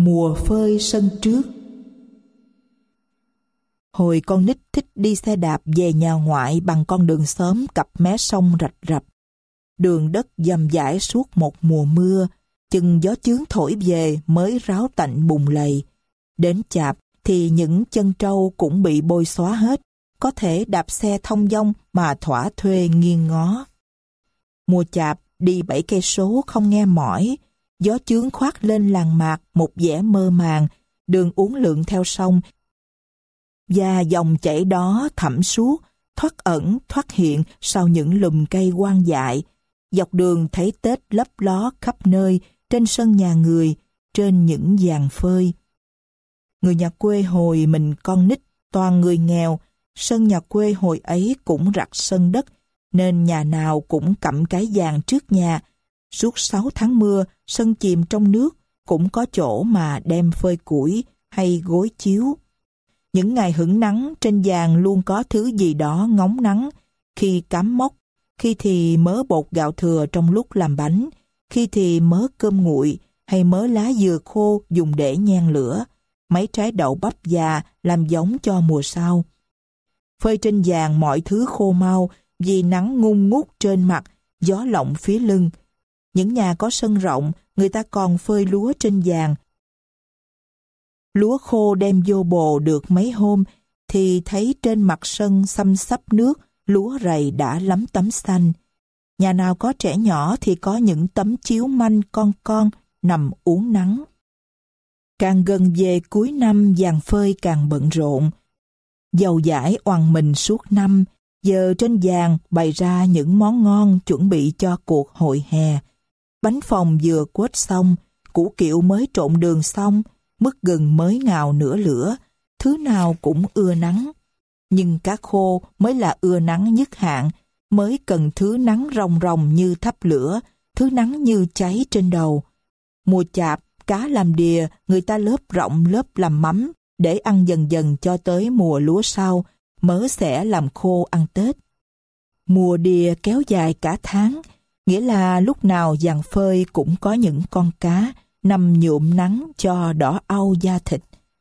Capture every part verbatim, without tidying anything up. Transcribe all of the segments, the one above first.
Mùa phơi sân trước. Hồi con nít thích đi xe đạp về nhà ngoại bằng con đường xóm cặp mé sông rạch rập. Đường đất dầm dãi suốt một mùa mưa, chừng gió chướng thổi về mới ráo tạnh bùn lầy. Đến Chạp thì những chân trâu cũng bị bôi xóa hết, có thể đạp xe thông dong mà thỏa thuê nghiêng ngó. Mùa Chạp đi bảy cây số không nghe mỏi, gió chướng khoác lên làng mạc một vẻ mơ màng, đường uốn lượn theo sông, và dòng chảy đó thẳm suốt, thoát ẩn thoát hiện sau những lùm cây hoang dại. Dọc đường thấy Tết lấp ló khắp nơi, trên sân nhà người, trên những giàn phơi. Người nhà quê hồi mình con nít toàn người nghèo, sân nhà quê hồi ấy cũng rặt sân đất, nên nhà nào cũng cặm cái giàn trước nhà. Suốt sáu tháng mưa, sân chìm trong nước, cũng có chỗ mà đem phơi củi hay gối chiếu. Những ngày hửng nắng, trên giàn luôn có thứ gì đó ngóng nắng, khi cám mốc, khi thì mớ bột gạo thừa trong lúc làm bánh, khi thì mớ cơm nguội hay mớ lá dừa khô dùng để nhen lửa, mấy trái đậu bắp già làm giống cho mùa sau. Phơi trên giàn mọi thứ khô mau vì nắng ngung ngút trên mặt, gió lộng phía lưng. Những nhà có sân rộng, người ta còn phơi lúa trên giàn. Lúa khô đem vô bồ được mấy hôm, thì thấy trên mặt sân xăm xắp nước, lúa rầy đã lắm tấm xanh. Nhà nào có trẻ nhỏ thì có những tấm chiếu manh con con nằm uống nắng. Càng gần về cuối năm, giàn phơi càng bận rộn. Dầu dãi oằn mình suốt năm, giờ trên giàn bày ra những món ngon chuẩn bị cho cuộc hội hè. Bánh phồng vừa quết xong, củ kiệu mới trộn đường xong, mứt gừng mới ngào nửa lửa, thứ nào cũng ưa nắng. Nhưng cá khô mới là ưa nắng nhất hạn, mới cần thứ nắng ròng ròng như thắp lửa, thứ nắng như cháy trên đầu. Mùa Chạp, cá làm đìa, người ta lớp rộng lớp làm mắm, để ăn dần dần cho tới mùa lúa sau, mớ sẽ làm khô ăn Tết. Mùa đìa kéo dài cả tháng, nghĩa là lúc nào giàn phơi cũng có những con cá nằm nhuộm nắng cho đỏ au da thịt.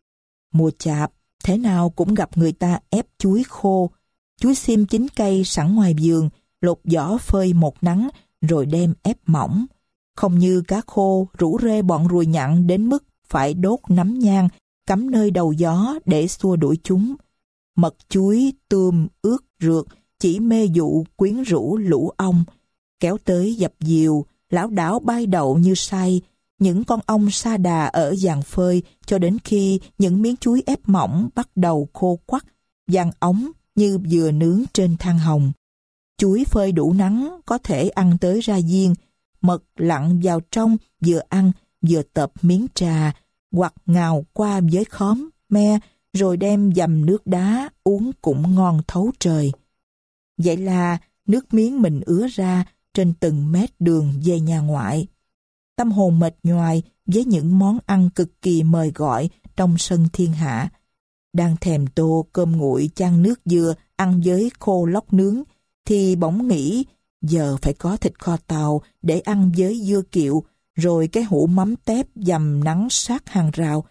Mùa Chạp, thế nào cũng gặp người ta ép chuối khô, chuối xiêm chín cây sẵn ngoài vườn, lột vỏ phơi một nắng rồi đem ép mỏng. Không như cá khô rủ rê bọn ruồi nhặn đến mức phải đốt nấm nhang, cắm nơi đầu gió để xua đuổi chúng. Mật chuối, tươm, ướt, rượt chỉ mê dụ quyến rũ lũ ong. Kéo tới dập dìu, lão đảo bay đậu như say, những con ong sa đà ở giàn phơi cho đến khi những miếng chuối ép mỏng bắt đầu khô quắt, vàng óng như vừa nướng trên than hồng. Chuối phơi đủ nắng có thể ăn tới ra diên, mật lặn vào trong vừa ăn vừa tập miếng trà, hoặc ngào qua với khóm, me, rồi đem dầm nước đá uống cũng ngon thấu trời. Vậy là nước miếng mình ứa ra trên từng mét đường về nhà ngoại. Tâm hồn mệt nhoài với những món ăn cực kỳ mời gọi trong sân thiên hạ. Đang thèm tô cơm nguội chan nước dừa ăn với khô lóc nướng, thì bỗng nghĩ giờ phải có thịt kho tàu để ăn với dưa kiệu, rồi cái hũ mắm tép dầm nắng sát hàng rào.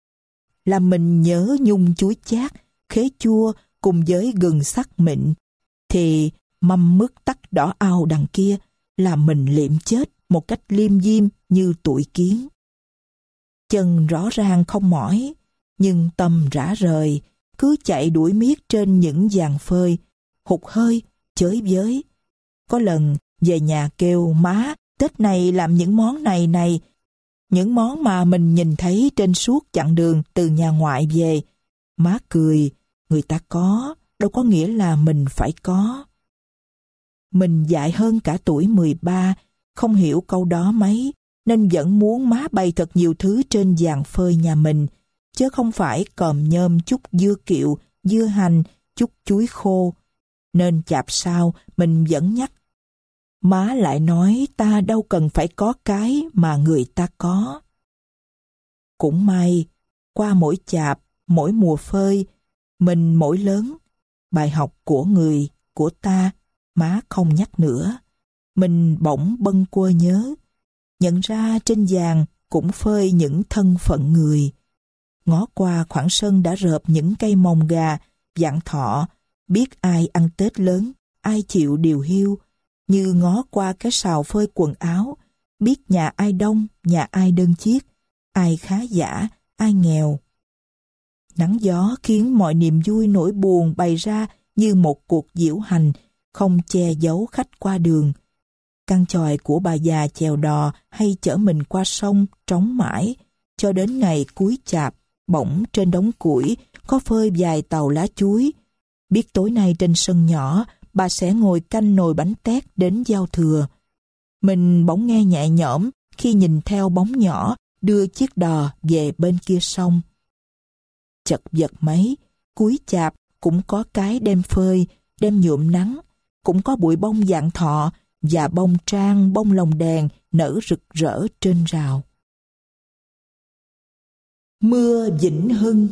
Làm mình nhớ nhung chuối chát, khế chua cùng với gừng sắc mịn, thì mâm mứt tắc đỏ ao đằng kia làm mình liệm chết một cách liêm diêm như tụi kiến. Chân rõ ràng không mỏi, nhưng tâm rã rời, cứ chạy đuổi miết trên những giàn phơi, hụt hơi, chới với. Có lần về nhà kêu má, Tết này làm những món này này, những món mà mình nhìn thấy trên suốt chặng đường từ nhà ngoại về. Má cười, người ta có, đâu có nghĩa là mình phải có. Mình dại hơn cả tuổi mười ba, không hiểu câu đó mấy, nên vẫn muốn má bày thật nhiều thứ trên giàn phơi nhà mình, chứ không phải còm nhôm chút dưa kiệu, dưa hành, chút chuối khô. Nên Chạp sau mình vẫn nhắc. Má lại nói ta đâu cần phải có cái mà người ta có. Cũng may, qua mỗi Chạp, mỗi mùa phơi, mình mỗi lớn, bài học của người, của ta, má không nhắc nữa. Mình bỗng bâng quơ nhớ, nhận ra trên giàn cũng phơi những thân phận người. Ngó qua khoảng sân đã rợp những cây mồng gà, vạn thọ, biết ai ăn Tết lớn, ai chịu điều hiu, như ngó qua cái sào phơi quần áo, biết nhà ai đông, nhà ai đơn chiếc, ai khá giả, ai nghèo. Nắng gió khiến mọi niềm vui nỗi buồn bày ra như một cuộc diễu hành, không che giấu khách qua đường. Căn chòi của bà già chèo đò hay chở mình qua sông trống mãi, cho đến ngày cuối chạp, bỗng trên đống củi có phơi vài tàu lá chuối. Biết tối nay trên sân nhỏ, bà sẽ ngồi canh nồi bánh tét đến giao thừa. Mình bỗng nghe nhẹ nhõm khi nhìn theo bóng nhỏ đưa chiếc đò về bên kia sông. Chật vật mấy, cuối chạp cũng có cái đem phơi, đem nhuộm nắng, cũng có bụi bông vạn thọ và bông trang, bông lồng đèn nở rực rỡ trên rào. Mưa Vĩnh Hưng.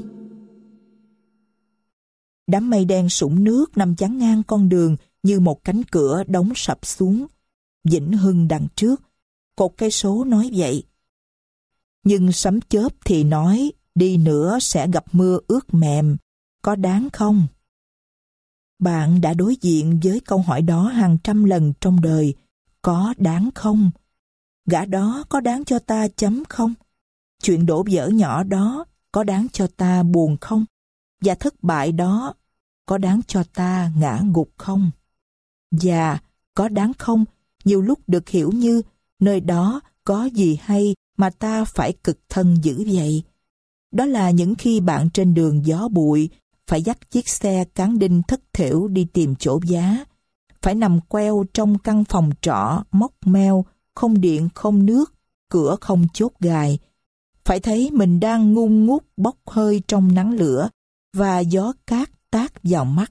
Đám mây đen sũng nước nằm chắn ngang con đường như một cánh cửa đóng sập xuống. Vĩnh Hưng đằng trước, cột cây số nói vậy. Nhưng sấm chớp thì nói đi nữa sẽ gặp mưa ướt mềm, có đáng không? Bạn đã đối diện với câu hỏi đó hàng trăm lần trong đời, có đáng không? Gã đó có đáng cho ta chấm không? Chuyện đổ vỡ nhỏ đó có đáng cho ta buồn không? Và thất bại đó có đáng cho ta ngã gục không? Và có đáng không nhiều lúc được hiểu như nơi đó có gì hay mà ta phải cực thân giữ vậy? Đó là những khi bạn trên đường gió bụi phải dắt chiếc xe cán đinh thất thểu đi tìm chỗ giá, phải nằm queo trong căn phòng trọ móc meo, không điện không nước, cửa không chốt gài, phải thấy mình đang ngun ngút bốc hơi trong nắng lửa và gió cát tát vào mắt.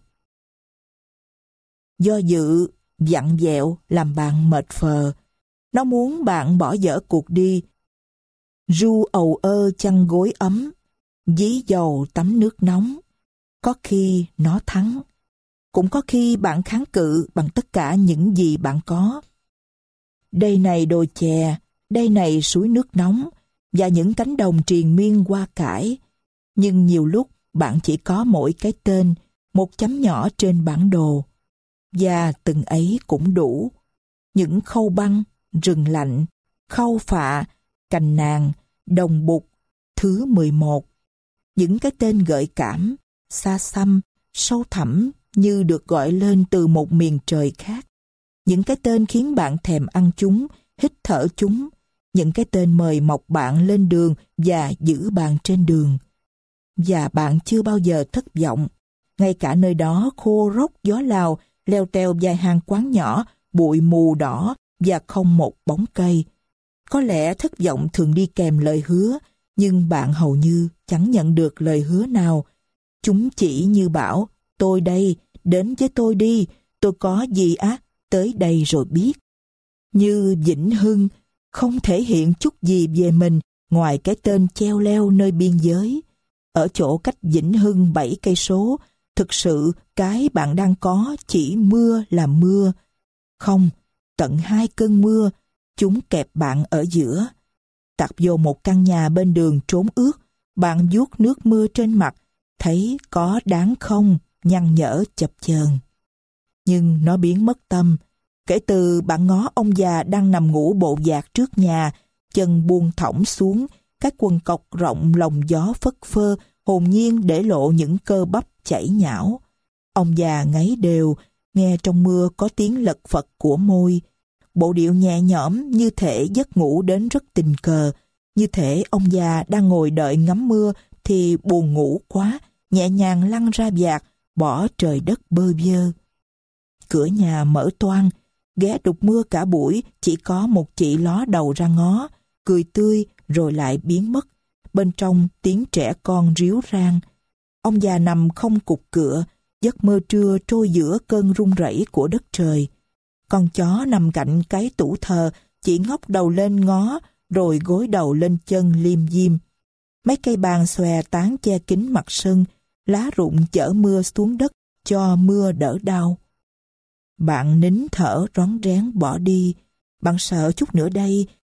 Do dự, vặn vẹo làm bạn mệt phờ. Nó muốn bạn bỏ dở cuộc đi. Ru ầu ơ chăn gối ấm, dí dầu tắm nước nóng. Có khi nó thắng. Cũng có khi bạn kháng cự bằng tất cả những gì bạn có. Đây này đồi chè, đây này suối nước nóng và những cánh đồng triền miên hoa cải. Nhưng nhiều lúc bạn chỉ có mỗi cái tên, một chấm nhỏ trên bản đồ. Và từng ấy cũng đủ. Những khâu băng, rừng lạnh, khâu phạ, cành nàng, đồng bục, thứ mười một. Những cái tên gợi cảm, xa xăm, sâu thẳm như được gọi lên từ một miền trời khác. Những cái tên khiến bạn thèm ăn chúng, hít thở chúng. Những cái tên mời mọc bạn lên đường và giữ bạn trên đường. Và bạn chưa bao giờ thất vọng. Ngay cả nơi đó khô rốc gió Lào, leo teo vài hàng quán nhỏ, bụi mù đỏ và không một bóng cây. Có lẽ thất vọng thường đi kèm lời hứa, nhưng bạn hầu như chẳng nhận được lời hứa nào. Chúng chỉ như bảo, tôi đây, đến với tôi đi, tôi có gì á, tới đây rồi biết. Như Vĩnh Hưng, không thể hiện chút gì về mình ngoài cái tên treo leo nơi biên giới. Ở chỗ cách Vĩnh Hưng bảy cây số, thực sự cái bạn đang có chỉ mưa là mưa. Không, tận hai cơn mưa, chúng kẹp bạn ở giữa. Tạt vô một căn nhà bên đường trốn ướt, bạn vuốt nước mưa trên mặt, thấy có đáng không, nhăn nhở chập chờn. Nhưng nó biến mất tâm. Kể từ bạn ngó ông già đang nằm ngủ bộ dạt trước nhà, chân buông thõng xuống, các quần cộc rộng lồng gió phất phơ, hồn nhiên để lộ những cơ bắp chảy nhão. Ông già ngáy đều, nghe trong mưa có tiếng lật phật của môi. Bộ điệu nhẹ nhõm như thể giấc ngủ đến rất tình cờ, như thể ông già đang ngồi đợi ngắm mưa thì buồn ngủ quá, nhẹ nhàng lăn ra vạt, bỏ trời đất bơ vơ. Cửa nhà mở toang, ghé đục mưa cả buổi, chỉ có một chị ló đầu ra ngó, cười tươi rồi lại biến mất. Bên trong tiếng trẻ con ríu rang. Ông già nằm không cục cựa, giấc mơ trưa trôi giữa cơn rung rẩy của đất trời. Con chó nằm cạnh cái tủ thờ, chỉ ngóc đầu lên ngó, rồi gối đầu lên chân liêm diêm. Mấy cây bàn xòe tán che kín mặt sân, lá rụng chở mưa xuống đất cho mưa đỡ đau. Bạn nín thở rón rén bỏ đi. Bạn sợ chút nữa đây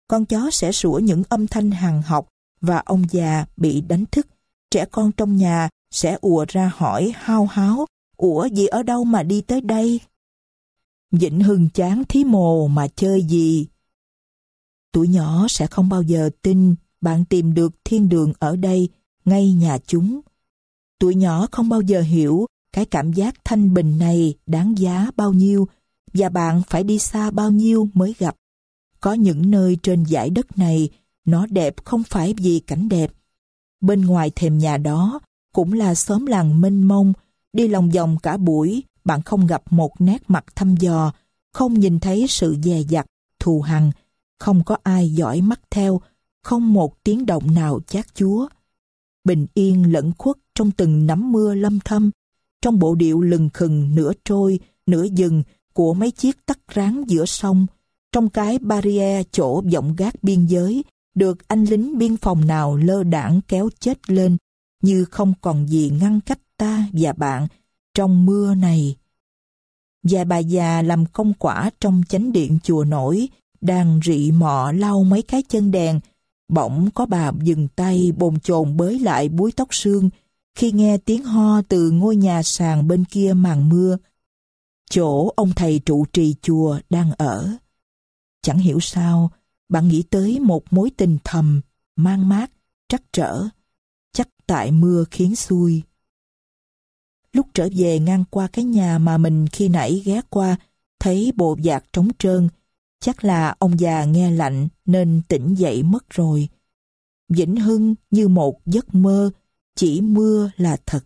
Con chó sẽ sủa những âm thanh hằn học và ông già bị đánh thức. Trẻ con trong nhà sẽ ùa ra hỏi hao háo, ủa gì ở đâu mà đi tới đây? Vĩnh Hưng chán thí mồ mà chơi gì? Tụi nhỏ sẽ không bao giờ tin bạn tìm được thiên đường ở đây, ngay nhà chúng. Tụi nhỏ không bao giờ hiểu cái cảm giác thanh bình này đáng giá bao nhiêu và bạn phải đi xa bao nhiêu mới gặp. Có những nơi trên dải đất này nó đẹp không phải vì cảnh đẹp. Bên ngoài thềm nhà đó cũng là xóm làng mênh mông, đi lòng vòng cả buổi bạn không gặp một nét mặt thăm dò, không nhìn thấy sự dè dặt, thù hằn, không có ai dõi mắt theo, không một tiếng động nào chát chúa. Bình yên lẫn khuất trong từng nắm mưa lâm thâm, trong bộ điệu lừng khừng nửa trôi, nửa dừng của mấy chiếc tắc ráng giữa sông, trong cái barrier chỗ vọng gác biên giới, được anh lính biên phòng nào lơ đãng kéo chết lên, như không còn gì ngăn cách ta và bạn trong mưa này. Và bà già làm công quả trong chánh điện chùa nổi, đang rị mọ lau mấy cái chân đèn, bỗng có bà dừng tay bồn chồn bới lại búi tóc sương khi nghe tiếng ho từ ngôi nhà sàn bên kia màn mưa, chỗ ông thầy trụ trì chùa đang ở. Chẳng hiểu sao, bạn nghĩ tới một mối tình thầm, mang mát, trắc trở, chắc tại mưa khiến xui. Lúc trở về ngang qua cái nhà mà mình khi nãy ghé qua, thấy bộ dạc trống trơn, chắc là ông già nghe lạnh nên tỉnh dậy mất rồi. Vĩnh Hưng như một giấc mơ, chỉ mưa là thật.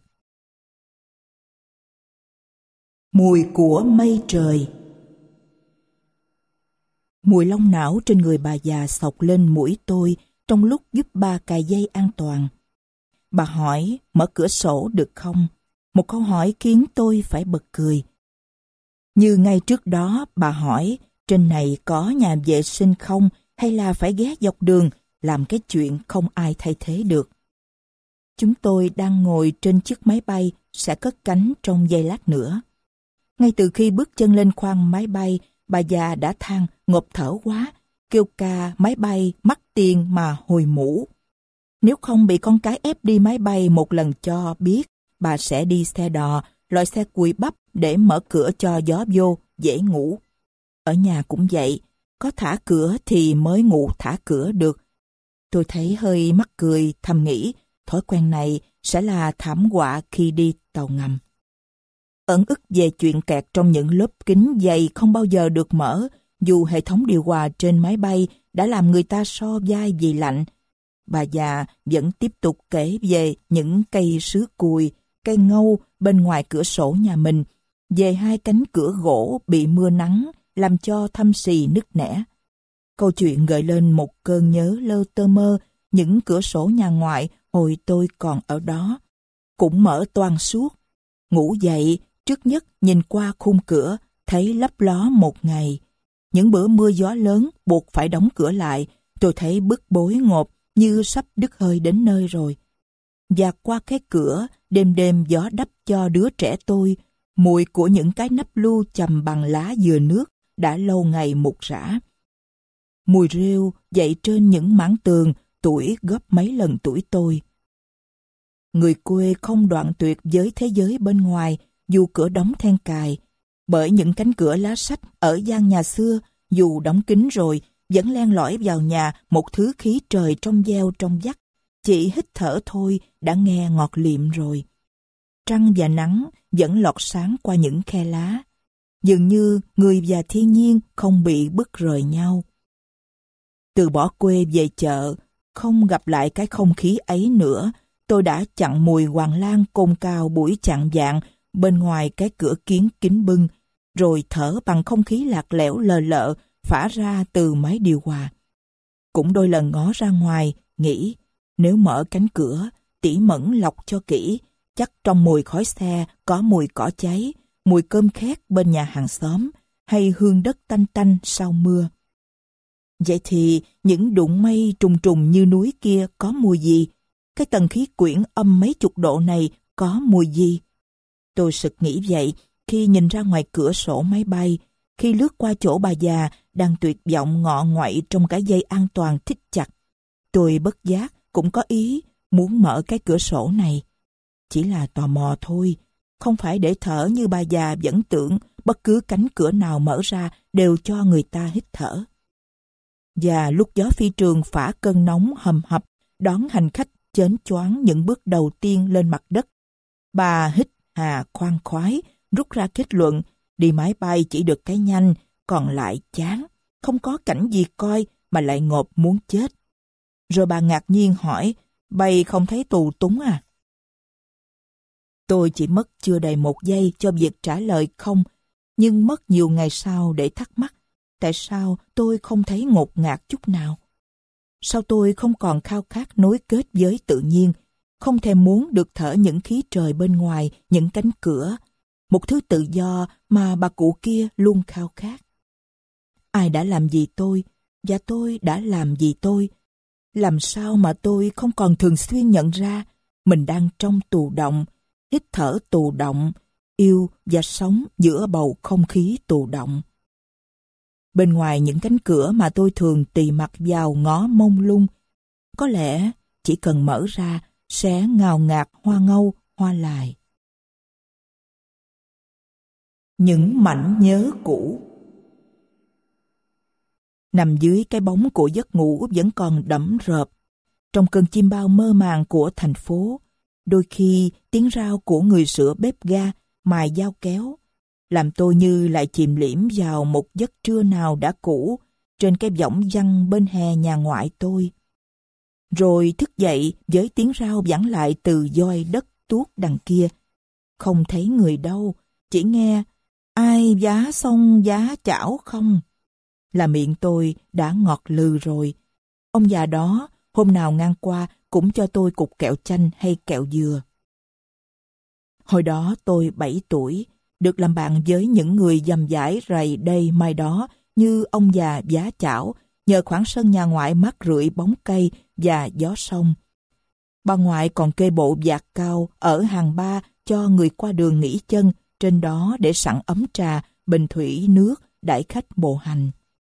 Mùi của mây trời. Mùi long não trên người bà già xộc lên mũi tôi trong lúc giúp bà cài dây an toàn. Bà hỏi mở cửa sổ được không? Một câu hỏi khiến tôi phải bật cười. Như ngay trước đó bà hỏi trên này có nhà vệ sinh không hay là phải ghé dọc đường làm cái chuyện không ai thay thế được. Chúng tôi đang ngồi trên chiếc máy bay sẽ cất cánh trong giây lát nữa. Ngay từ khi bước chân lên khoang máy bay, bà già đã than ngộp thở quá, kêu ca máy bay mắc tiền mà hồi mũ. Nếu không bị con cái ép đi máy bay một lần cho biết, bà sẽ đi xe đò, loại xe cùi bắp để mở cửa cho gió vô, dễ ngủ. Ở nhà cũng vậy, có thả cửa thì mới ngủ thả cửa được. Tôi thấy hơi mắc cười, thầm nghĩ, thói quen này sẽ là thảm họa khi đi tàu ngầm. Ẩn ức về chuyện kẹt trong những lớp kính dày không bao giờ được mở, dù hệ thống điều hòa trên máy bay đã làm người ta so vai vì lạnh. Bà già vẫn tiếp tục kể về những cây sứ cùi, cây ngâu bên ngoài cửa sổ nhà mình, về hai cánh cửa gỗ bị mưa nắng làm cho thâm xì nứt nẻ. Câu chuyện gợi lên một cơn nhớ lơ tơ mơ những cửa sổ nhà ngoại hồi tôi còn ở đó. Cũng mở toang suốt. Ngủ dậy, trước nhất nhìn qua khung cửa, thấy lấp ló một ngày. Những bữa mưa gió lớn buộc phải đóng cửa lại, tôi thấy bức bối ngộp như sắp đứt hơi đến nơi rồi. Và qua cái cửa, đêm đêm gió đắp cho đứa trẻ tôi, mùi của những cái nắp lu chầm bằng lá dừa nước đã lâu ngày mục rã. Mùi rêu dậy trên những mảng tường tuổi gấp mấy lần tuổi tôi. Người quê không đoạn tuyệt với thế giới bên ngoài dù cửa đóng then cài, bởi những cánh cửa lá sách ở gian nhà xưa dù đóng kín rồi vẫn len lỏi vào nhà một thứ khí trời trong veo trong vắt, chỉ hít thở thôi đã nghe ngọt liệm rồi. Trăng và nắng vẫn lọt sáng qua những khe lá, dường như người và thiên nhiên không bị bứt rời nhau. Từ bỏ quê về chợ, không gặp lại cái không khí ấy nữa, tôi đã chặn mùi hoàng lan cồn cào buổi chạng vạng bên ngoài cái cửa kiến kính bưng, rồi thở bằng không khí lạc lẽo lờ lợ phả ra từ máy điều hòa. Cũng đôi lần ngó ra ngoài, nghĩ nếu mở cánh cửa, tỉ mẩn lọc cho kỹ, chắc trong mùi khói xe có mùi cỏ cháy, mùi cơm khét bên nhà hàng xóm, hay hương đất tanh tanh sau mưa. Vậy thì những đụng mây trùng trùng như núi kia có mùi gì? Cái tầng khí quyển âm mấy chục độ này có mùi gì? Tôi sực nghĩ vậy khi nhìn ra ngoài cửa sổ máy bay, khi lướt qua chỗ bà già đang tuyệt vọng ngọ nguậy trong cái dây an toàn thít chặt. Tôi bất giác cũng có ý muốn mở cái cửa sổ này. Chỉ là tò mò thôi, không phải để thở như bà già vẫn tưởng bất cứ cánh cửa nào mở ra đều cho người ta hít thở. Và lúc gió phi trường phả cơn nóng hầm hập đón hành khách chến choáng những bước đầu tiên lên mặt đất, bà hít hà khoan khoái, rút ra kết luận đi máy bay chỉ được cái nhanh, còn lại chán, không có cảnh gì coi mà lại ngộp muốn chết. Rồi bà ngạc nhiên hỏi, bay không thấy tù túng à? Tôi chỉ mất chưa đầy một giây cho việc trả lời không, nhưng mất nhiều ngày sau để thắc mắc, tại sao tôi không thấy ngột ngạt chút nào? Sao tôi không còn khao khát nối kết với tự nhiên, không thèm muốn được thở những khí trời bên ngoài, những cánh cửa, một thứ tự do mà bà cụ kia luôn khao khát? Ai đã làm gì tôi, và tôi đã làm gì tôi? Làm sao mà tôi không còn thường xuyên nhận ra mình đang trong tù động, hít thở tù động, yêu và sống giữa bầu không khí tù động. Bên ngoài những cánh cửa mà tôi thường tì mặt vào ngó mông lung, có lẽ chỉ cần mở ra sẽ ngào ngạt hoa ngâu, hoa lài. Những mảnh nhớ cũ. Nằm dưới cái bóng của giấc ngủ vẫn còn đẫm rợp, trong cơn chim bao mơ màng của thành phố, đôi khi tiếng rao của người sửa bếp ga mài dao kéo làm tôi như lại chìm liễm vào một giấc trưa nào đã cũ trên cái võng văng bên hè nhà ngoại tôi. Rồi thức dậy với tiếng rao vẳng lại từ voi đất tuốt đằng kia. Không thấy người đâu, chỉ nghe ai giá xong giá chảo không. Là miệng tôi đã ngọt lừ rồi. Ông già đó hôm nào ngang qua cũng cho tôi cục kẹo chanh hay kẹo dừa. Hồi đó tôi bảy tuổi, được làm bạn với những người dầm dãi rày đây mai đó như ông già giá chảo, nhờ khoảng sân nhà ngoại mát rượi bóng cây và gió sông. Bà ngoại còn kê bộ vạt cao ở hàng ba cho người qua đường nghỉ chân, trên đó để sẵn ấm trà, bình thủy, nước, đãi khách bộ hành.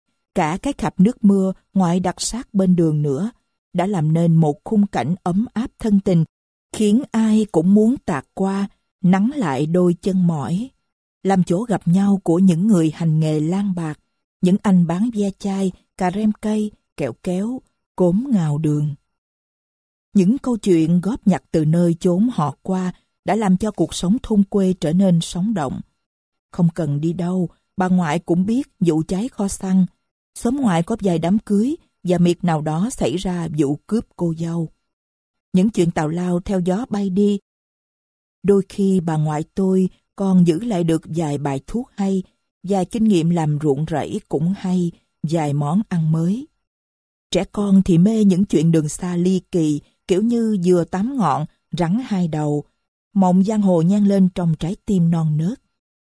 Cả cái khạp nước mưa ngoại đặt sát bên đường nữa, đã làm nên một khung cảnh ấm áp thân tình, khiến ai cũng muốn tạt qua, nắng lại đôi chân mỏi. Làm chỗ gặp nhau của những người hành nghề lang bạc, những anh bán ve chai, cà rem cây, kẹo kéo, cốm ngào đường. Những câu chuyện góp nhặt từ nơi chốn họ qua đã làm cho cuộc sống thôn quê trở nên sống động. Không cần đi đâu, bà ngoại cũng biết vụ cháy kho xăng, xóm ngoại có vài đám cưới và miệt nào đó xảy ra vụ cướp cô dâu. Những chuyện tào lao theo gió bay đi. Đôi khi bà ngoại tôi còn giữ lại được vài bài thuốc hay, vài kinh nghiệm làm ruộng rẫy cũng hay, vài món ăn mới. Trẻ con thì mê những chuyện đường xa ly kỳ, kiểu như dừa tám ngọn, rắn hai đầu, mộng giang hồ nhan lên trong trái tim non nớt.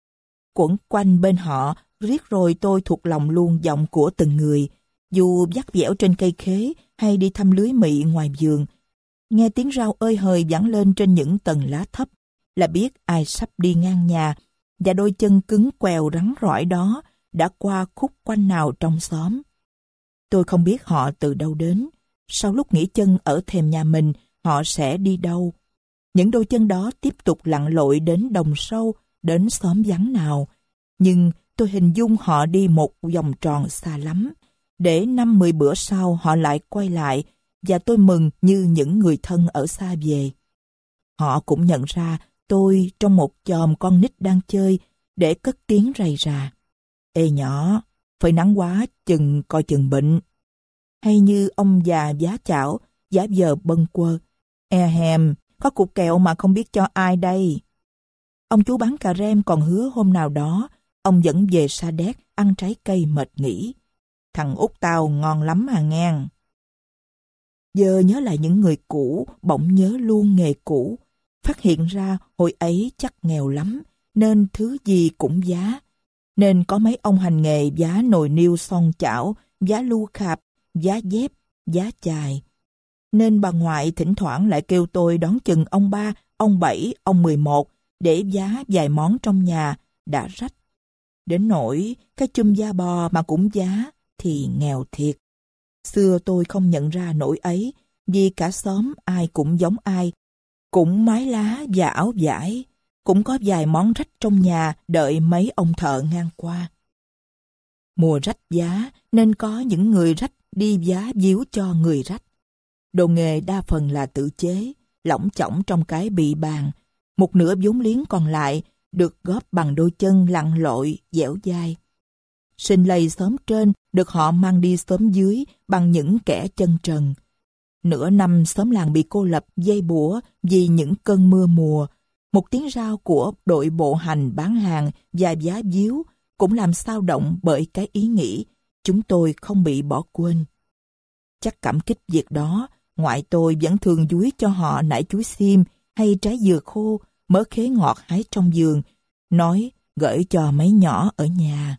Quẩn quanh bên họ, riết rồi tôi thuộc lòng luôn giọng của từng người, dù vắt vẻo trên cây khế hay đi thăm lưới mị ngoài vườn. Nghe tiếng rao ơi hời vẳng lên trên những tầng lá thấp, là biết ai sắp đi ngang nhà, và đôi chân cứng quèo rắn rỏi đó đã qua khúc quanh nào trong xóm. Tôi không biết họ từ đâu đến, sau lúc nghỉ chân ở thềm nhà mình, họ sẽ đi đâu. Những đôi chân đó tiếp tục lặn lội đến đồng sâu, đến xóm vắng nào. Nhưng tôi hình dung họ đi một vòng tròn xa lắm, để năm mười bữa sau họ lại quay lại, và tôi mừng như những người thân ở xa về. Họ cũng nhận ra tôi trong một chòm con nít đang chơi, để cất tiếng rầy rà. Ê nhỏ, phơi nắng quá, chừng coi chừng bệnh. Hay như ông già giá chảo, giả vờ bâng quơ. E hèm, có cục kẹo mà không biết cho ai đây. Ông chú bán cà rem còn hứa hôm nào đó, ông dẫn về Sa Đéc ăn trái cây mệt nghỉ. Thằng út tao ngon lắm à ngang. Giờ nhớ lại những người cũ, bỗng nhớ luôn nghề cũ. Phát hiện ra hồi ấy chắc nghèo lắm, nên thứ gì cũng giá. Nên có mấy ông hành nghề giá nồi niêu son chảo, giá lu khạp, giá dép, giá chài. Nên bà ngoại thỉnh thoảng lại kêu tôi đón chừng ông ba, ông bảy, ông mười một để giá vài món trong nhà đã rách. Đến nỗi cái chum da bò mà cũng giá thì nghèo thiệt. Xưa tôi không nhận ra nỗi ấy, vì cả xóm ai cũng giống ai, cũng mái lá và áo vải, cũng có vài món rách trong nhà đợi mấy ông thợ ngang qua. Mùa rách giá nên có những người rách đi vá víu cho người rách. Đồ nghề đa phần là tự chế, lỏng chỏng trong cái bị bàn. Một nửa vốn liếng còn lại được góp bằng đôi chân lặn lội, dẻo dai. Sinh lầy xóm trên được họ mang đi xóm dưới bằng những kẻ chân trần. Nửa năm xóm làng bị cô lập dây bủa vì những cơn mưa mùa. Một tiếng rao của đội bộ hành bán hàng và giá víu cũng làm xao động bởi cái ý nghĩ chúng tôi không bị bỏ quên. Chắc cảm kích việc đó, ngoại tôi vẫn thường dúi cho họ nải chuối xiêm hay trái dừa khô, mớ khế ngọt hái trong vườn, nói gửi cho mấy nhỏ ở nhà.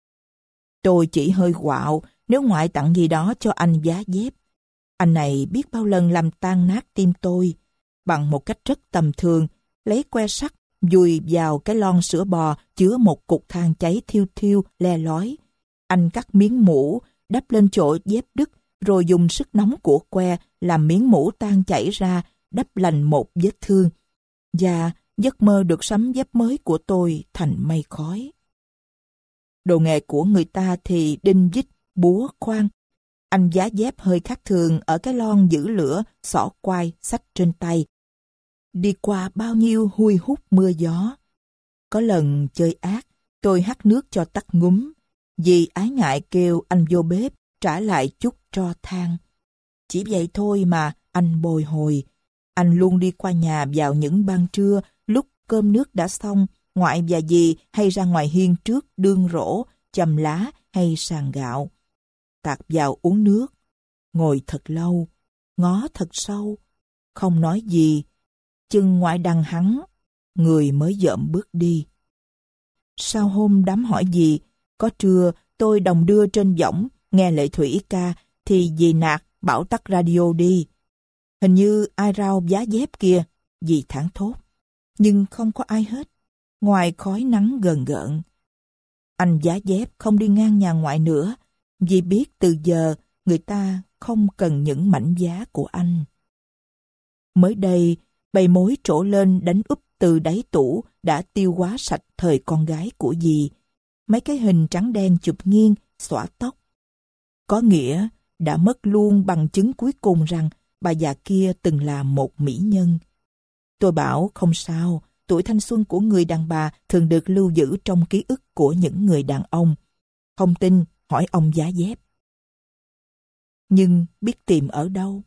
Tôi chỉ hơi quạo nếu ngoại tặng gì đó cho anh vá dép. Anh này biết bao lần làm tan nát tim tôi, bằng một cách rất tầm thường, lấy que sắt dùi vào cái lon sữa bò chứa một cục than cháy thiêu thiêu le lói. Anh cắt miếng mũ, đắp lên chỗ dép đứt, rồi dùng sức nóng của que làm miếng mũ tan chảy ra, đắp lành một vết thương. Và giấc mơ được sắm dép mới của tôi thành mây khói. Đồ nghề của người ta thì đinh vít, búa, khoan. Anh vá dép hơi khác thường ở cái lon giữ lửa, xỏ quai, xách trên tay. Đi qua bao nhiêu hui hút mưa gió. Có lần chơi ác, tôi hắt nước cho tắt ngúm, vì ái ngại kêu anh vô bếp trả lại chút tro than. Chỉ vậy thôi mà anh bồi hồi. Anh luôn đi qua nhà vào những ban trưa lúc cơm nước đã xong, ngoại và dì hay ra ngoài hiên trước đương rổ, chầm lá hay sàn gạo. Tạt vào uống nước, ngồi thật lâu, ngó thật sâu, không nói gì, chân ngoại đằng hắn, người mới dợm bước đi. Sau hôm đám hỏi gì, có trưa tôi đồng đưa trên võng nghe Lệ Thủy ca thì dì nạt bảo tắt radio đi. Hình như ai rao vá dép kia, dì thảng thốt. Nhưng không có ai hết, ngoài khói nắng gờn gợn. Anh vá dép không đi ngang nhà ngoại nữa, vì biết từ giờ người ta không cần những mảnh vá của anh. Mới đây, bầy mối trổ lên đánh úp từ đáy tủ đã tiêu hóa sạch thời con gái của dì. Mấy cái hình trắng đen chụp nghiêng, xõa tóc. Có nghĩa đã mất luôn bằng chứng cuối cùng rằng bà già kia từng là một mỹ nhân. Tôi bảo không sao, tuổi thanh xuân của người đàn bà thường được lưu giữ trong ký ức của những người đàn ông. Không tin, hỏi ông vá dép. Nhưng biết tìm ở đâu?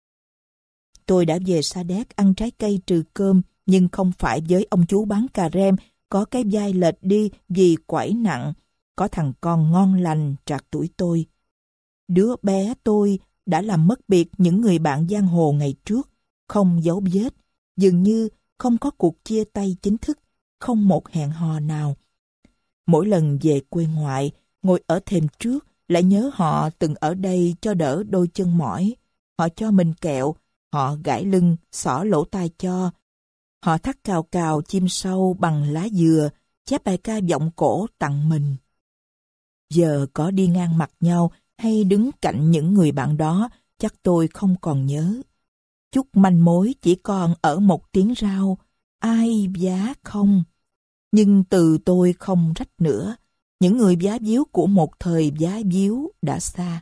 Tôi đã về Sa Đéc ăn trái cây trừ cơm, nhưng không phải với ông chú bán cà rem có cái vai lệch đi vì quẩy nặng, có thằng con ngon lành trạc tuổi tôi. Đứa bé tôi đã làm mất biệt những người bạn giang hồ ngày trước, không dấu vết, dường như không có cuộc chia tay chính thức, không một hẹn hò nào. Mỗi lần về quê ngoại, ngồi ở thềm trước, lại nhớ họ từng ở đây cho đỡ đôi chân mỏi. Họ cho mình kẹo, họ gãi lưng, xỏ lỗ tai cho. Họ thắt cào cào chim sâu bằng lá dừa, chép bài ca vọng cổ tặng mình. Giờ có đi ngang mặt nhau hay đứng cạnh những người bạn đó, chắc tôi không còn nhớ. Chút manh mối chỉ còn ở một tiếng rao, ai vá không? Nhưng từ tôi không rách nữa, những người vá víu của một thời vá víu đã xa.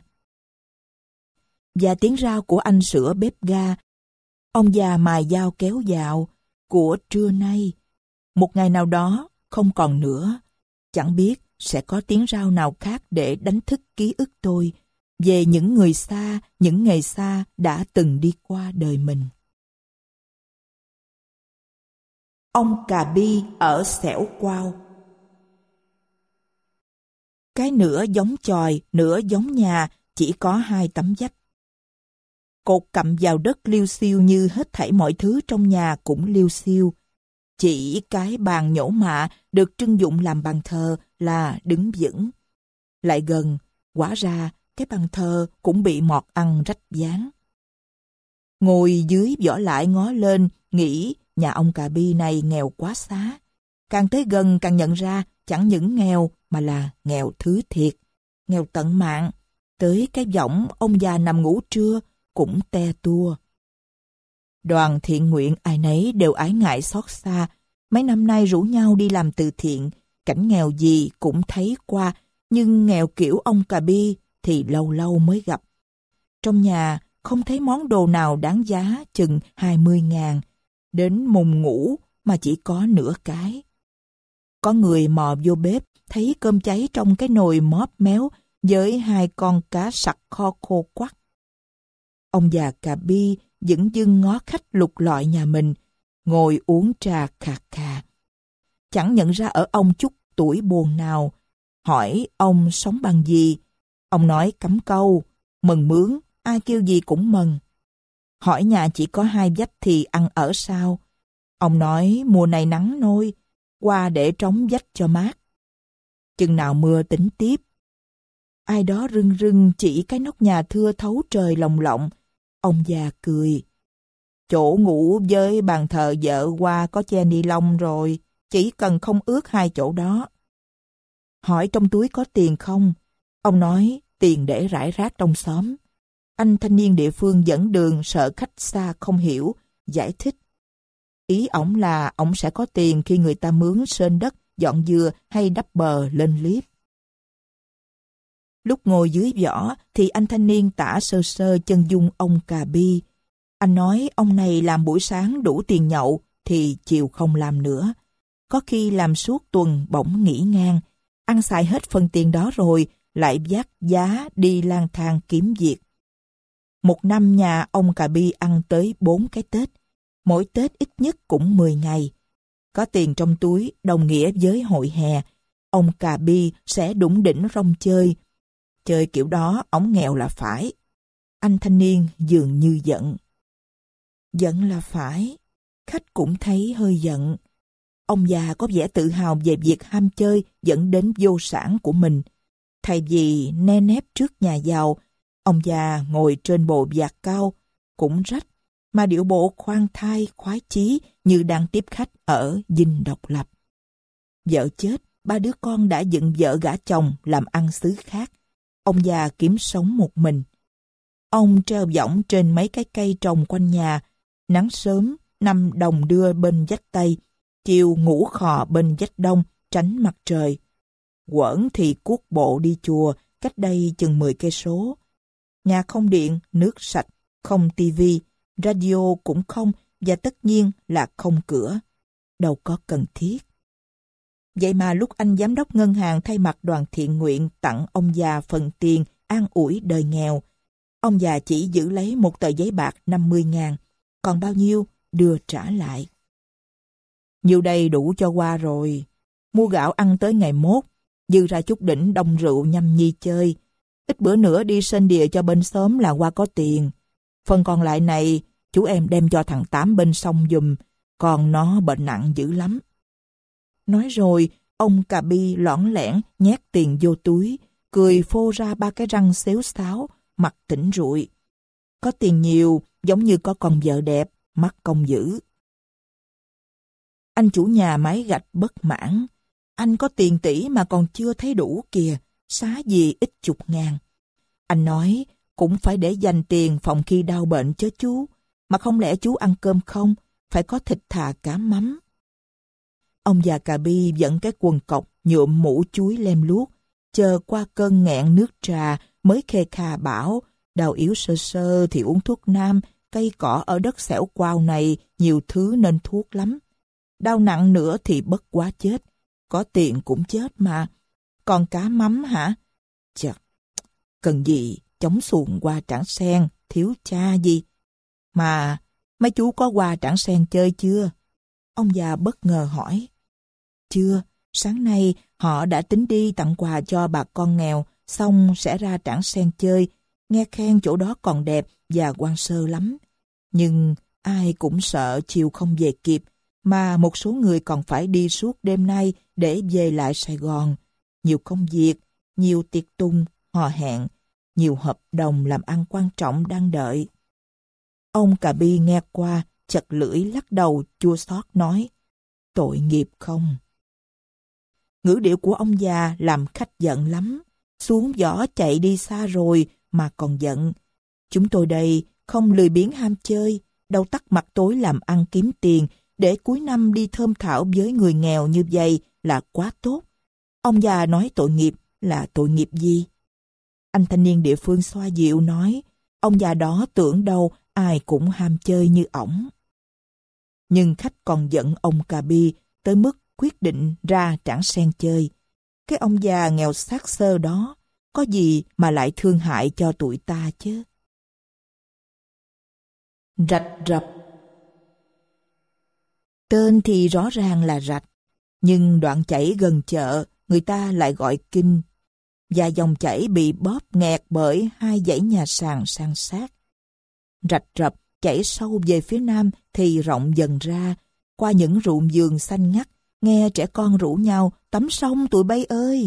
Và tiếng rao của anh sửa bếp ga, ông già mài dao kéo dạo, của trưa nay. Một ngày nào đó, không còn nữa, chẳng biết sẽ có tiếng rao nào khác để đánh thức ký ức tôi về những người xa, những ngày xa đã từng đi qua đời mình. Ông cà bi ở xẻo quao. Cái nửa giống chòi, nửa giống nhà, chỉ có hai tấm vách. Cột cặm vào đất liêu xiêu như hết thảy mọi thứ trong nhà cũng liêu xiêu. Chỉ cái bàn nhổ mạ được trưng dụng làm bàn thờ là đứng vững. Lại gần, quả ra cái bàn thờ cũng bị mọt ăn rách ván. Ngồi dưới vỏ lại ngó lên, nghĩ nhà ông cà bi này nghèo quá xá. càng tới gần càng nhận ra chẳng những nghèo mà là nghèo thứ thiệt, nghèo tận mạng. Tới cái võng ông già nằm ngủ trưa cũng te tua. Đoàn thiện nguyện ai nấy đều ái ngại xót xa. Mấy năm nay rủ nhau đi làm từ thiện, cảnh nghèo gì cũng thấy qua, nhưng nghèo kiểu ông Cà Bi thì lâu lâu mới gặp. Trong nhà không thấy món đồ nào đáng giá chừng hai mươi ngàn, đến mùng ngủ mà chỉ có nửa cái. Có người mò vô bếp, thấy cơm cháy trong cái nồi móp méo với hai con cá sặc kho khô quắc. Ông già Cà Bi dửng dưng ngó khách lục lọi nhà mình, ngồi uống trà khà khà. Chẳng nhận ra ở ông chút tuổi buồn nào. Hỏi ông sống bằng gì? Ông nói cắm câu, mần mướn, ai kêu gì cũng mần. Hỏi nhà chỉ có hai vách thì ăn ở sao? Ông nói mùa này nắng nôi, qua để trống vách cho mát. Chừng nào mưa tính tiếp. Ai đó rưng rưng chỉ cái nóc nhà thưa thấu trời lồng lộng. Ông già cười. Chỗ ngủ với bàn thờ vợ qua có che ni lông rồi, chỉ cần không ướt hai chỗ đó. Hỏi trong túi có tiền không? Ông nói tiền để rải rác trong xóm. Anh thanh niên địa phương dẫn đường sợ khách xa không hiểu, giải thích. Ý ổng là ổng sẽ có tiền khi người ta mướn sên đất, dọn dừa hay đắp bờ lên liếp. Lúc ngồi dưới võ thì anh thanh niên tả sơ sơ chân dung ông Cà Bi. Anh nói ông này làm buổi sáng đủ tiền nhậu thì chiều không làm nữa. Có khi làm suốt tuần bỗng nghỉ ngang, ăn xài hết phần tiền đó rồi lại vác giá đi lang thang kiếm việc. Một năm nhà ông Cà Bi ăn tới bốn cái Tết, mỗi Tết ít nhất cũng mười ngày. Có tiền trong túi đồng nghĩa với hội hè, ông Cà Bi sẽ đủng đỉnh rong chơi. Chơi kiểu đó ổng nghèo là phải. Anh thanh niên dường như giận. Giận là phải, khách cũng thấy hơi giận. Ông già có vẻ tự hào về việc ham chơi dẫn đến vô sản của mình. Thay vì ne nép trước nhà giàu, ông già ngồi trên bộ vạt cao, cũng rách, mà điệu bộ khoan thai khoái chí như đang tiếp khách ở dinh độc lập. Vợ chết, ba đứa con đã dựng vợ gả chồng làm ăn xứ khác. Ông già kiếm sống một mình. Ông treo võng trên mấy cái cây trồng quanh nhà, nắng sớm nằm đồng đưa bên vách Tây, chiều ngủ khò bên vách Đông tránh mặt trời. Quẩn thì cuốc bộ đi chùa cách đây chừng mười cây số. Nhà không điện, nước sạch, không tivi, radio cũng không và tất nhiên là không cửa. Đâu có cần thiết. Vậy mà lúc anh giám đốc ngân hàng thay mặt đoàn thiện nguyện tặng ông già phần tiền an ủi đời nghèo, ông già chỉ giữ lấy một tờ giấy bạc năm mươi ngàn, còn bao nhiêu đưa trả lại. Nhiêu đây đủ cho qua rồi. Mua gạo ăn tới ngày mốt, dư ra chút đỉnh đông rượu nhâm nhi chơi. Ít bữa nữa đi sên đìa cho bên xóm là qua có tiền. Phần còn lại này, chú em đem cho thằng Tám bên sông giùm, còn nó bệnh nặng dữ lắm. Nói rồi, ông Cà Bi lõng lẻn nhét tiền vô túi, cười phô ra ba cái răng xéo xáo, mặt tỉnh rụi. Có tiền nhiều, giống như có con vợ đẹp, mắt công dữ. Anh chủ nhà máy gạch bất mãn. Anh có tiền tỷ mà còn chưa thấy đủ kìa, xá gì ít chục ngàn. Anh nói, cũng phải để dành tiền phòng khi đau bệnh chứ chú. Mà không lẽ chú ăn cơm không, phải có thịt thà cá mắm. Ông già Cà Bi dẫn cái quần cọc nhuộm mũ chuối lem luốc, chờ qua cơn nghẹn nước trà mới khê khà bảo, đau yếu sơ sơ thì uống thuốc nam, cây cỏ ở đất xẻo quao này nhiều thứ nên thuốc lắm. Đau nặng nữa thì bất quá chết, có tiền cũng chết mà. Còn cá mắm hả? Chật, cần gì chống xuồng qua Trảng Sen, thiếu cha gì. Mà mấy chú có qua Trảng Sen chơi chưa? Ông già bất ngờ hỏi. Chưa, sáng nay họ đã tính đi tặng quà cho bà con nghèo, xong sẽ ra Trảng Sen chơi, nghe khen chỗ đó còn đẹp và hoang sơ lắm. Nhưng ai cũng sợ chiều không về kịp, mà một số người còn phải đi suốt đêm nay để về lại Sài Gòn. Nhiều công việc, nhiều tiệc tùng, hò hẹn, nhiều hợp đồng làm ăn quan trọng đang đợi. Ông Cà Bi nghe qua, chật lưỡi lắc đầu chua xót nói, tội nghiệp không? Ngữ điệu của ông già làm khách giận lắm. Xuống giỏ chạy đi xa rồi mà còn giận. Chúng tôi đây không lười biếng ham chơi, đâu tắt mặt tối làm ăn kiếm tiền, để cuối năm đi thơm thảo với người nghèo như vậy là quá tốt. Ông già nói tội nghiệp là tội nghiệp gì? Anh thanh niên địa phương xoa dịu nói, ông già đó tưởng đâu ai cũng ham chơi như ổng. Nhưng khách còn giận ông Cà Bi tới mức quyết định ra trảng sen chơi. Cái ông già nghèo xác xơ đó, có gì mà lại thương hại cho tụi ta chứ? Rạch rập. Tên thì rõ ràng là rạch, nhưng đoạn chảy gần chợ người ta lại gọi kinh. Và dòng chảy bị bóp nghẹt bởi hai dãy nhà sàn san sát. Rạch rập chảy sâu về phía nam thì rộng dần ra, qua những ruộng vườn xanh ngắt, nghe trẻ con rủ nhau tắm sông tụi bay ơi.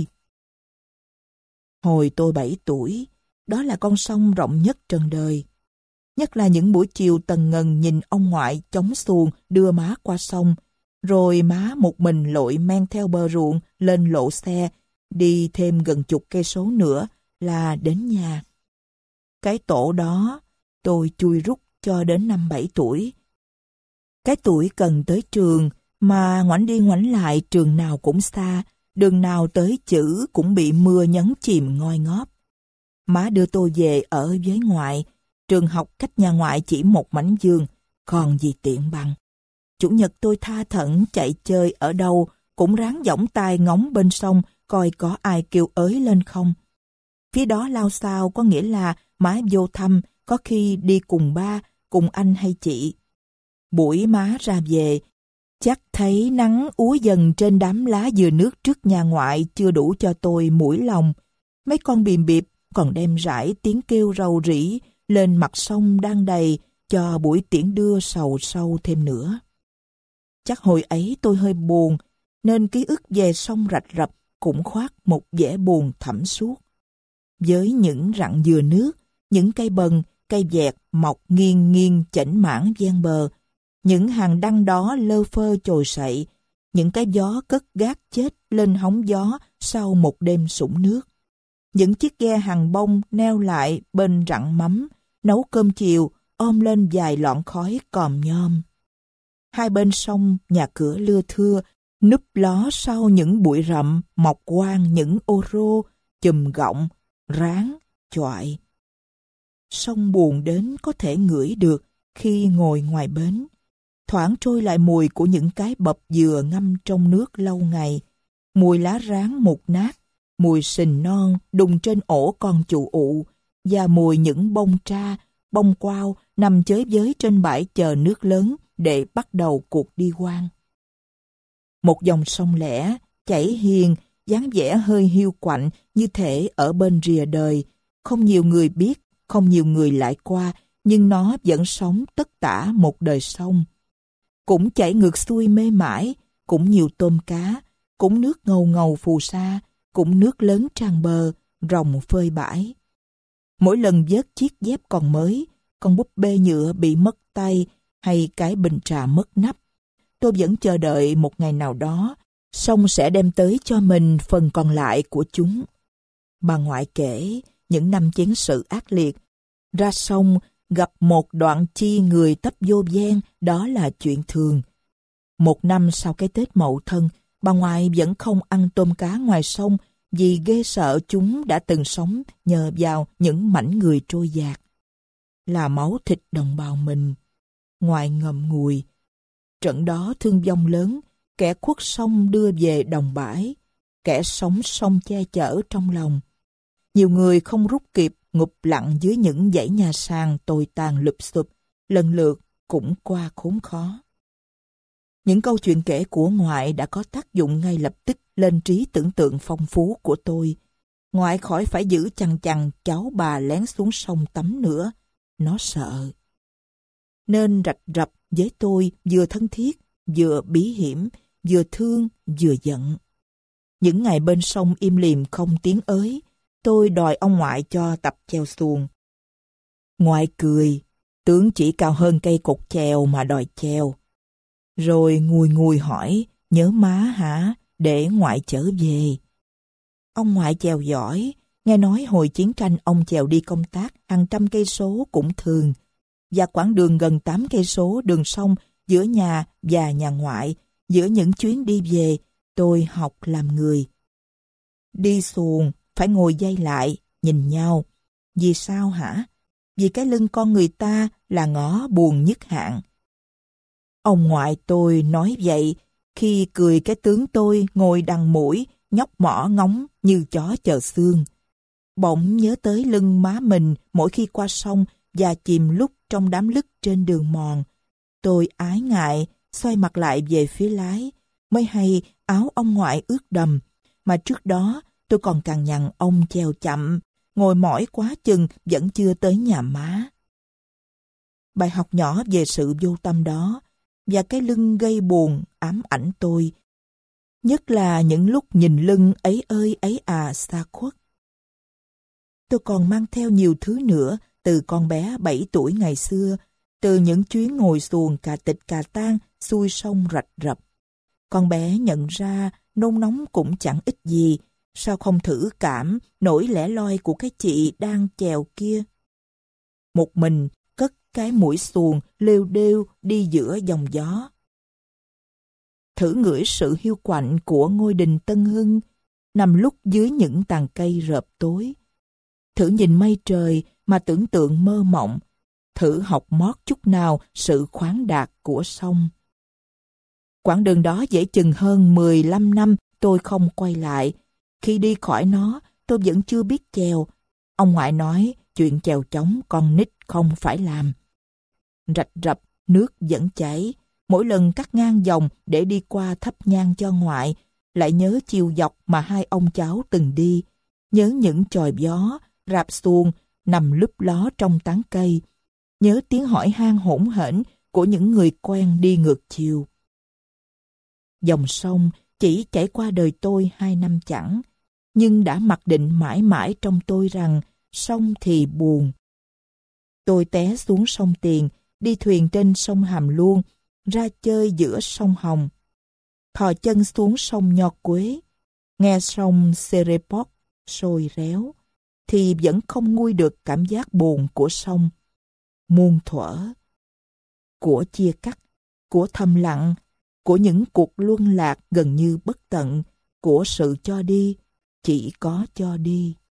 Hồi tôi bảy tuổi, đó là con sông rộng nhất trần đời. Nhất là những buổi chiều tần ngần nhìn ông ngoại chống xuồng đưa má qua sông, rồi má một mình lội men theo bờ ruộng lên lộ xe, đi thêm gần chục cây số nữa là đến nhà. Cái tổ đó tôi chui rút cho đến năm bảy tuổi. Cái tuổi cần tới trường, mà ngoảnh đi ngoảnh lại trường nào cũng xa, đường nào tới chữ cũng bị mưa nhấn chìm ngoi ngóp. Má đưa tôi về ở với ngoại, trường học cách nhà ngoại chỉ một mảnh vườn, còn gì tiện bằng. Chủ nhật tôi tha thẩn chạy chơi ở đâu, cũng ráng giỏng tai ngóng bên sông coi có ai kêu ới lên không. Phía đó lao sao có nghĩa là má vô thăm, có khi đi cùng ba, cùng anh hay chị. Buổi má ra về, chắc thấy nắng úa dần trên đám lá dừa nước trước nhà ngoại chưa đủ cho tôi mũi lòng. Mấy con bìm biệp còn đem rải tiếng kêu rầu rĩ lên mặt sông đang đầy cho buổi tiễn đưa sầu sâu thêm nữa. Chắc hồi ấy tôi hơi buồn, nên ký ức về sông rạch rập cũng khoác một vẻ buồn thẳm suốt. Với những rặng dừa nước, những cây bần, cây vẹt mọc nghiêng nghiêng chảnh mảng ven bờ, những hàng đăng đó lơ phơ chồi sậy, những cái gió cất gác chết lên hóng gió sau một đêm sũng nước. Những chiếc ghe hàng bông neo lại bên rặng mắm, nấu cơm chiều, ôm lên vài lọn khói còm nhom. Hai bên sông nhà cửa lưa thưa, núp ló sau những bụi rậm mọc quang những ô rô, chùm gọng, ráng, choại. Sông buồn đến có thể ngửi được khi ngồi ngoài bến. Thoảng trôi lại mùi của những cái bập dừa ngâm trong nước lâu ngày, mùi lá ráng mục nát, mùi sình non đùng trên ổ con chù ụ, và mùi những bông tra, bông quao nằm chới với trên bãi chờ nước lớn để bắt đầu cuộc đi quan. Một dòng sông lẻ, chảy hiền, dáng vẻ hơi hiu quạnh như thể ở bên rìa đời. Không nhiều người biết, không nhiều người lại qua, nhưng nó vẫn sống tất tả một đời sông. Cũng chảy ngược xuôi mê mãi, cũng nhiều tôm cá, cũng nước ngầu ngầu phù sa, cũng nước lớn tràn bờ, rồng phơi bãi. Mỗi lần vớt chiếc dép còn mới, con búp bê nhựa bị mất tay hay cái bình trà mất nắp, tôi vẫn chờ đợi một ngày nào đó, sông sẽ đem tới cho mình phần còn lại của chúng. Bà ngoại kể, những năm chiến sự ác liệt, ra sông gặp một đoạn chi người tấp vô ven, đó là chuyện thường. Một năm sau cái Tết Mậu Thân, bà ngoại vẫn không ăn tôm cá ngoài sông vì ghê sợ chúng đã từng sống nhờ vào những mảnh người trôi dạt. Là máu thịt đồng bào mình. Ngoại ngậm ngùi. Trận đó thương vong lớn, kẻ khuất sông đưa về đồng bãi, kẻ sống sông che chở trong lòng. Nhiều người không rút kịp ngụp lặn dưới những dãy nhà sàn tồi tàn lụp xụp, lần lượt cũng qua khốn khó. Những câu chuyện kể của ngoại đã có tác dụng ngay lập tức lên trí tưởng tượng phong phú của tôi. Ngoại khỏi phải giữ chằng chằng cháu bà lén xuống sông tắm nữa. Nó sợ. Nên rạch rập với tôi vừa thân thiết, vừa bí hiểm, vừa thương, vừa giận. Những ngày bên sông im lìm không tiếng ới, tôi đòi ông ngoại cho tập chèo xuồng. Ngoại cười, tướng chỉ cao hơn cây cột chèo mà đòi chèo. Rồi ngùi ngùi hỏi, nhớ má hả? để ngoại trở về. Ông ngoại chèo giỏi, nghe nói hồi chiến tranh ông chèo đi công tác hàng trăm cây số cũng thường, và quãng đường gần tám cây số đường sông giữa nhà và nhà ngoại, giữa những chuyến đi về, tôi học làm người. Đi xuồng, phải ngồi dây lại, nhìn nhau. Vì sao hả? Vì cái lưng con người ta là ngõ buồn nhất hạn. Ông ngoại tôi nói vậy khi cười cái tướng tôi ngồi đằng mũi, nhóc mỏ ngóng như chó chờ xương. Bỗng nhớ tới lưng má mình mỗi khi qua sông và chìm lúc trong đám lứt trên đường mòn. Tôi ái ngại, xoay mặt lại về phía lái, mới hay áo ông ngoại ướt đầm, mà trước đó tôi còn cằn nhằn ông chèo chậm, ngồi mỏi quá chừng vẫn chưa tới nhà má. Bài học nhỏ về sự vô tâm đó, và cái lưng gây buồn ám ảnh tôi, nhất là những lúc nhìn lưng ấy ơi ấy à xa khuất. Tôi còn mang theo nhiều thứ nữa từ con bé bảy tuổi ngày xưa, từ những chuyến ngồi xuồng cà tịch cà tang xuôi sông rạch rập. Con bé nhận ra nôn nóng cũng chẳng ích gì, sao không thử cảm nỗi lẻ loi của cái chị đang chèo kia. Một mình cất cái mũi xuồng lêu đêu đi giữa dòng gió. Thử ngửi sự hiu quạnh của ngôi đình Tân Hưng, nằm lúc dưới những tàn cây rợp tối. Thử nhìn mây trời mà tưởng tượng mơ mộng, thử học mót chút nào sự khoáng đạt của sông. Quãng đường đó dễ chừng hơn mười lăm năm tôi không quay lại. Khi đi khỏi nó, tôi vẫn chưa biết chèo. Ông ngoại nói chuyện chèo chóng con nít không phải làm. Rạch rập, nước vẫn chảy. Mỗi lần cắt ngang dòng để đi qua thắp nhang cho ngoại, lại nhớ chiều dọc mà hai ông cháu từng đi. Nhớ những chòi gió, rạp xuồng, nằm lúp ló trong tán cây. Nhớ tiếng hỏi han hỗn hển của những người quen đi ngược chiều. Dòng sông chỉ chảy qua đời tôi hai năm chẳng, nhưng đã mặc định mãi mãi trong tôi rằng sông thì buồn. Tôi té xuống sông Tiền, đi thuyền trên sông Hàm Luông, ra chơi giữa sông Hồng. Thò chân xuống sông Nho Quế, nghe sông Sereport sôi réo, thì vẫn không nguôi được cảm giác buồn của sông. Muôn thuở, của chia cắt, của thầm lặng, của những cuộc luân lạc gần như bất tận, của sự cho đi, chỉ có cho đi.